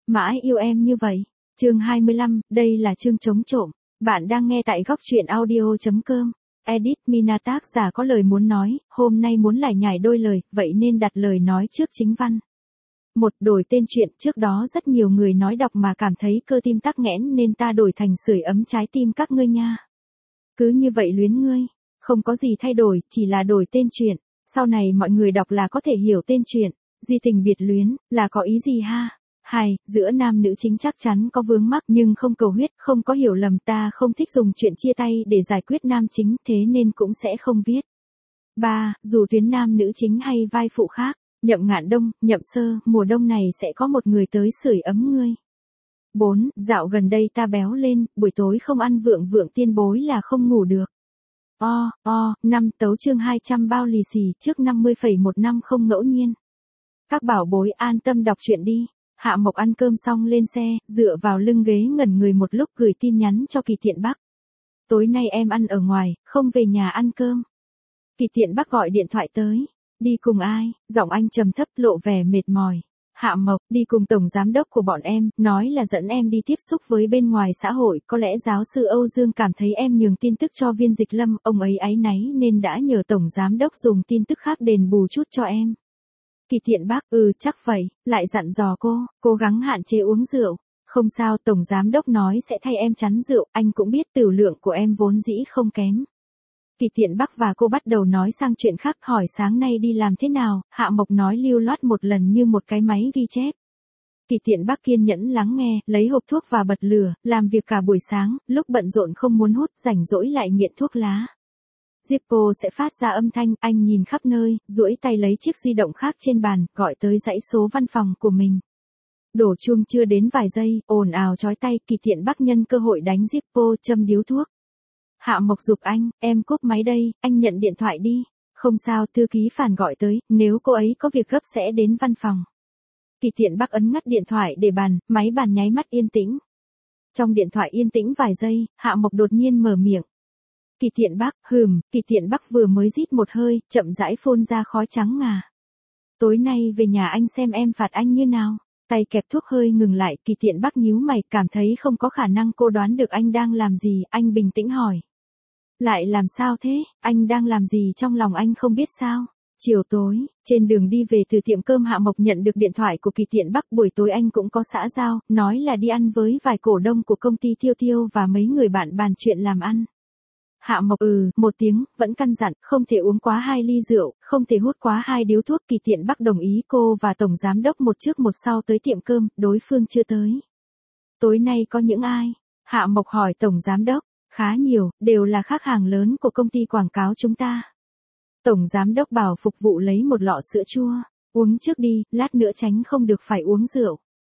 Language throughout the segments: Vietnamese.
Mãi yêu em như vậy. Chương 25, đây là chương chống trộm. Bạn đang nghe tại góc truyện audio.com. Edit Mina tác giả có lời muốn nói, hôm nay muốn lải nhải đôi lời, vậy nên đặt lời nói trước chính văn. Một, đổi tên truyện, trước đó rất nhiều người nói đọc mà cảm thấy cơ tim tắc nghẽn nên ta đổi thành sưởi ấm trái tim các ngươi nha. Cứ như vậy luyến ngươi, không có gì thay đổi, chỉ là đổi tên truyện. Sau này mọi người đọc là có thể hiểu tên truyện. Di tình biệt luyến, là có ý gì ha? 2. Giữa nam nữ chính chắc chắn có vướng mắc nhưng không cầu huyết, không có hiểu lầm, ta không thích dùng chuyện chia tay để giải quyết nam chính, thế nên cũng sẽ không viết. 3. Dù tuyến nam nữ chính hay vai phụ khác, Nhậm Ngạn Đông, Nhậm Sơ, mùa đông này sẽ có một người tới sưởi ấm ngươi. 4. Dạo gần đây ta béo lên, buổi tối không ăn vượng vượng tiên bối là không ngủ được. 5. Tấu chương 200 bao lì xì trước 50,1 năm không ngẫu nhiên. Các bảo bối an tâm đọc truyện đi. Hạ Mộc ăn cơm xong lên xe, dựa vào lưng ghế ngẩn người một lúc gửi tin nhắn cho Kỳ Tiện Bắc. Tối nay em ăn ở ngoài, không về nhà ăn cơm. Kỳ Tiện Bắc gọi điện thoại tới. Đi cùng ai? Giọng anh trầm thấp lộ vẻ mệt mỏi. Hạ Mộc, đi cùng tổng giám đốc của bọn em, nói là dẫn em đi tiếp xúc với bên ngoài xã hội, có lẽ giáo sư Âu Dương cảm thấy em nhường tin tức cho Viên Dịch Lâm, ông ấy áy náy nên đã nhờ tổng giám đốc dùng tin tức khác đền bù chút cho em. Kỳ Tiện Bắc, chắc vậy, lại dặn dò cô, cố gắng hạn chế uống rượu. Không sao, tổng giám đốc nói sẽ thay em chắn rượu, anh cũng biết tửu lượng của em vốn dĩ không kém. Kỳ Tiện Bắc và cô bắt đầu nói sang chuyện khác, hỏi sáng nay đi làm thế nào, Hạ Mộc nói lưu loát một lần như một cái máy ghi chép. Kỳ Tiện Bắc kiên nhẫn lắng nghe, lấy hộp thuốc và bật lửa, làm việc cả buổi sáng, lúc bận rộn không muốn hút, rảnh rỗi lại nghiện thuốc lá. Zippo sẽ phát ra âm thanh, anh nhìn khắp nơi, duỗi tay lấy chiếc di động khác trên bàn, gọi tới dãy số văn phòng của mình. Đổ chuông chưa đến vài giây, ồn ào chói tay, Kỳ Tiện Bắc nhân cơ hội đánh Zippo châm điếu thuốc. Hạ Mộc giục anh, em cúp máy đây, anh nhận điện thoại đi. Không sao, thư ký Phản gọi tới, nếu cô ấy có việc gấp sẽ đến văn phòng. Kỳ Tiện Bắc ấn ngắt điện thoại để bàn, máy bàn nháy mắt yên tĩnh. Trong điện thoại yên tĩnh vài giây, Hạ Mộc đột nhiên mở miệng. Kỳ Tiện Bắc, Kỳ Tiện Bắc vừa mới rít một hơi, chậm rãi phun ra khói trắng ngà. Tối nay về nhà anh xem em phạt anh như nào. Tay kẹp thuốc hơi ngừng lại, Kỳ Tiện Bắc nhíu mày, cảm thấy không có khả năng cô đoán được anh đang làm gì, anh bình tĩnh hỏi. Lại làm sao thế, anh đang làm gì trong lòng anh không biết sao? Chiều tối, trên đường đi về từ tiệm cơm Hạ Mộc nhận được điện thoại của Kỳ Tiện Bắc, buổi tối anh cũng có xã giao, nói là đi ăn với vài cổ đông của công ty Tiêu Tiêu và mấy người bạn bàn chuyện làm ăn. Hạ Mộc một tiếng, vẫn căn dặn, không thể uống quá 2 ly rượu, không thể hút quá 2 điếu thuốc. Kỳ Tiện Bắc đồng ý, cô và tổng giám đốc một trước một sau tới tiệm cơm, đối phương chưa tới. Tối nay có những ai? Hạ Mộc hỏi tổng giám đốc. Khá nhiều, đều là khách hàng lớn của công ty quảng cáo chúng ta. Tổng giám đốc bảo phục vụ lấy một lọ sữa chua. Uống trước đi, lát nữa tránh không được phải uống rượu.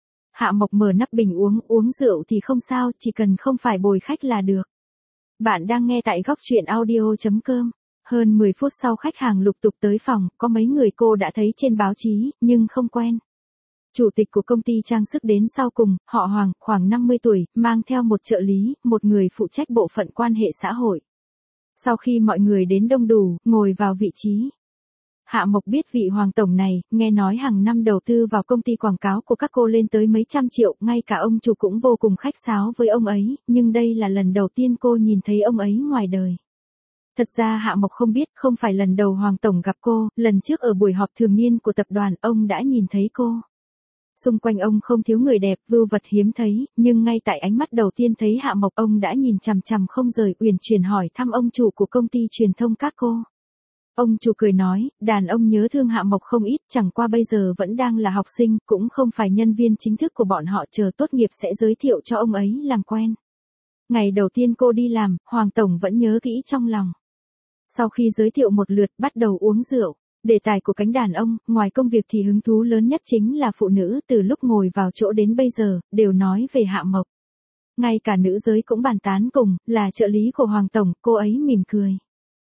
Hạ Mộc mở nắp bình uống rượu thì không sao, chỉ cần không phải bồi khách là được. Bạn đang nghe tại góc truyện audio.com. Hơn 10 phút sau khách hàng lục tục tới phòng, có mấy người cô đã thấy trên báo chí, nhưng không quen. Chủ tịch của công ty trang sức đến sau cùng, họ Hoàng, khoảng 50 tuổi, mang theo một trợ lý, một người phụ trách bộ phận quan hệ xã hội. Sau khi mọi người đến đông đủ, ngồi vào vị trí. Hạ Mộc biết vị Hoàng tổng này, nghe nói hàng năm đầu tư vào công ty quảng cáo của các cô lên tới mấy trăm triệu, ngay cả ông chủ cũng vô cùng khách sáo với ông ấy, nhưng đây là lần đầu tiên cô nhìn thấy ông ấy ngoài đời. Thật ra Hạ Mộc không biết, không phải lần đầu Hoàng tổng gặp cô, lần trước ở buổi họp thường niên của tập đoàn, ông đã nhìn thấy cô. Xung quanh ông không thiếu người đẹp, vưu vật hiếm thấy, nhưng ngay tại ánh mắt đầu tiên thấy Hạ Mộc, ông đã nhìn chằm chằm không rời, uyển chuyển hỏi thăm ông chủ của công ty truyền thông các cô. Ông chủ cười nói, đàn ông nhớ thương Hạ Mộc không ít, chẳng qua bây giờ vẫn đang là học sinh, cũng không phải nhân viên chính thức của bọn họ, chờ tốt nghiệp sẽ giới thiệu cho ông ấy làm quen. Ngày đầu tiên cô đi làm, Hoàng tổng vẫn nhớ kỹ trong lòng. Sau khi giới thiệu một lượt, bắt đầu uống rượu. Đề tài của cánh đàn ông, ngoài công việc thì hứng thú lớn nhất chính là phụ nữ, từ lúc ngồi vào chỗ đến bây giờ, đều nói về Hạ Mộc. Ngay cả nữ giới cũng bàn tán cùng, là trợ lý của Hoàng tổng, cô ấy mỉm cười.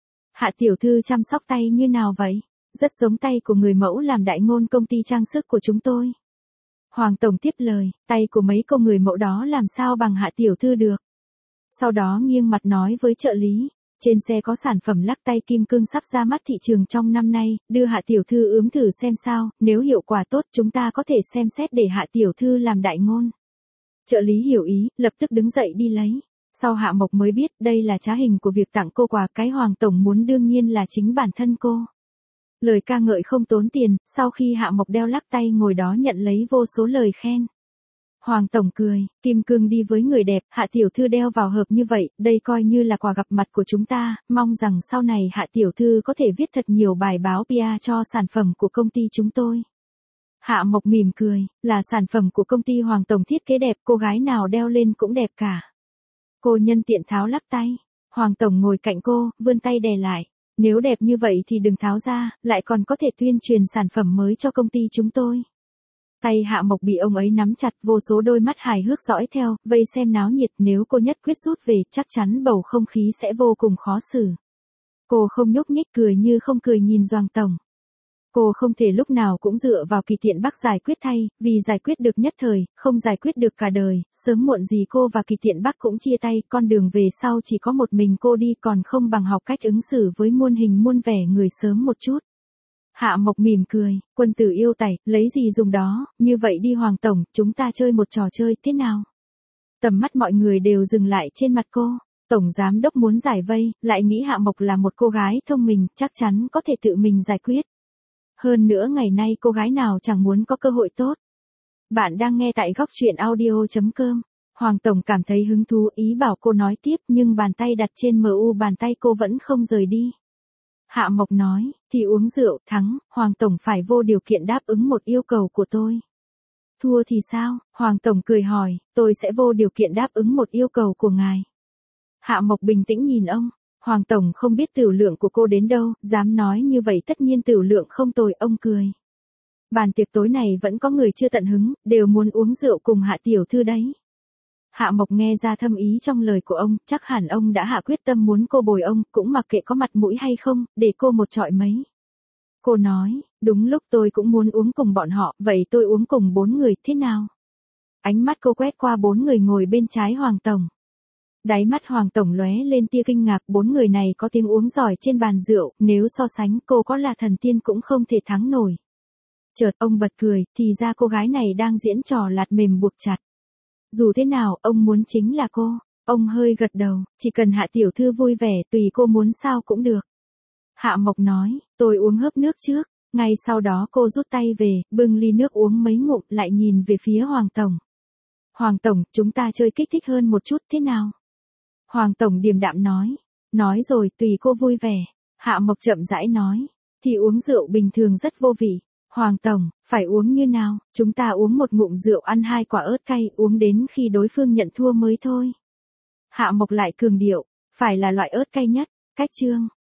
Hạ tiểu thư chăm sóc tay như nào vậy? Rất giống tay của người mẫu làm đại ngôn công ty trang sức của chúng tôi. Hoàng tổng tiếp lời, tay của mấy cô người mẫu đó làm sao bằng Hạ tiểu thư được. Sau đó nghiêng mặt nói với trợ lý, Trên xe có sản phẩm lắc tay kim cương sắp ra mắt thị trường trong năm nay, đưa Hạ tiểu thư ướm thử xem sao, nếu hiệu quả tốt chúng ta có thể xem xét để Hạ tiểu thư làm đại ngôn. Trợ lý hiểu ý, lập tức đứng dậy đi lấy. Sau Hạ Mộc mới biết đây là trá hình của việc tặng cô quà, cái Hoàng tổng muốn đương nhiên là chính bản thân cô. Lời ca ngợi không tốn tiền, sau khi Hạ Mộc đeo lắc tay ngồi đó nhận lấy vô số lời khen. Hoàng tổng cười, kim cương đi với người đẹp, Hạ tiểu thư đeo vào hợp như vậy, đây coi như là quà gặp mặt của chúng ta, mong rằng sau này Hạ tiểu thư có thể viết thật nhiều bài báo PR cho sản phẩm của công ty chúng tôi. Hạ Mộc mỉm cười, là sản phẩm của công ty Hoàng tổng thiết kế đẹp, cô gái nào đeo lên cũng đẹp cả. Cô nhân tiện tháo lắc tay, Hoàng tổng ngồi cạnh cô, vươn tay đè lại. Nếu đẹp như vậy thì đừng tháo ra, lại còn có thể tuyên truyền sản phẩm mới cho công ty chúng tôi. Tay Hạ Mộc bị ông ấy nắm chặt, vô số đôi mắt hài hước dõi theo, vây xem náo nhiệt, nếu cô nhất quyết rút về, chắc chắn bầu không khí sẽ vô cùng khó xử. Cô không nhúc nhích, cười như không cười nhìn Doằng tổng. Cô không thể lúc nào cũng dựa vào Kỳ Tiện Bắc giải quyết thay, vì giải quyết được nhất thời, không giải quyết được cả đời, sớm muộn gì cô và Kỳ Tiện Bắc cũng chia tay, con đường về sau chỉ có một mình cô đi, còn không bằng học cách ứng xử với muôn hình muôn vẻ người sớm một chút. Hạ Mộc mỉm cười, quân tử yêu tẩy, lấy gì dùng đó, như vậy đi Hoàng tổng, chúng ta chơi một trò chơi, thế nào? Tầm mắt mọi người đều dừng lại trên mặt cô. Tổng giám đốc muốn giải vây, lại nghĩ Hạ Mộc là một cô gái thông minh, chắc chắn có thể tự mình giải quyết. Hơn nữa ngày nay cô gái nào chẳng muốn có cơ hội tốt. Bạn đang nghe tại góc truyện audio.com. Hoàng tổng cảm thấy hứng thú, ý bảo cô nói tiếp, nhưng bàn tay đặt trên MU bàn tay cô vẫn không rời đi. Hạ Mộc nói, thì uống rượu, thắng, Hoàng tổng phải vô điều kiện đáp ứng một yêu cầu của tôi. Thua thì sao? Hoàng tổng cười hỏi, tôi sẽ vô điều kiện đáp ứng một yêu cầu của ngài. Hạ Mộc bình tĩnh nhìn ông. Hoàng tổng không biết tửu lượng của cô đến đâu, dám nói như vậy tất nhiên tửu lượng không tồi, ông cười. Bàn tiệc tối này vẫn có người chưa tận hứng, đều muốn uống rượu cùng Hạ tiểu thư đấy. Hạ Mộc nghe ra thâm ý trong lời của ông, chắc hẳn ông đã hạ quyết tâm muốn cô bồi ông, cũng mặc kệ có mặt mũi hay không, để cô một trọi mấy. Cô nói, đúng lúc tôi cũng muốn uống cùng bọn họ, vậy tôi uống cùng 4 người, thế nào? Ánh mắt cô quét qua 4 người ngồi bên trái Hoàng tổng. Đáy mắt Hoàng tổng lóe lên tia kinh ngạc, 4 người này có tiếng uống giỏi trên bàn rượu, nếu so sánh cô có là thần tiên cũng không thể thắng nổi. Chợt ông bật cười, thì ra cô gái này đang diễn trò lạt mềm buộc chặt. Dù thế nào, ông muốn chính là cô. Ông hơi gật đầu, chỉ cần Hạ tiểu thư vui vẻ, tùy cô muốn sao cũng được. Hạ Mộc nói, tôi uống hớp nước trước. Ngay sau đó cô rút tay về, bưng ly nước uống mấy ngụm, lại nhìn về phía Hoàng tổng. Hoàng tổng, chúng ta chơi kích thích hơn một chút, thế nào? Hoàng tổng điềm đạm nói. Nói rồi, tùy cô vui vẻ. Hạ Mộc chậm rãi nói. Thì uống rượu bình thường rất vô vị. Hoàng tổng, phải uống như nào? Chúng ta uống một ngụm rượu, ăn 2 quả ớt cay, uống đến khi đối phương nhận thua mới thôi. Hạ Mộc lại cường điệu. Phải là loại ớt cay nhất. Cách chương.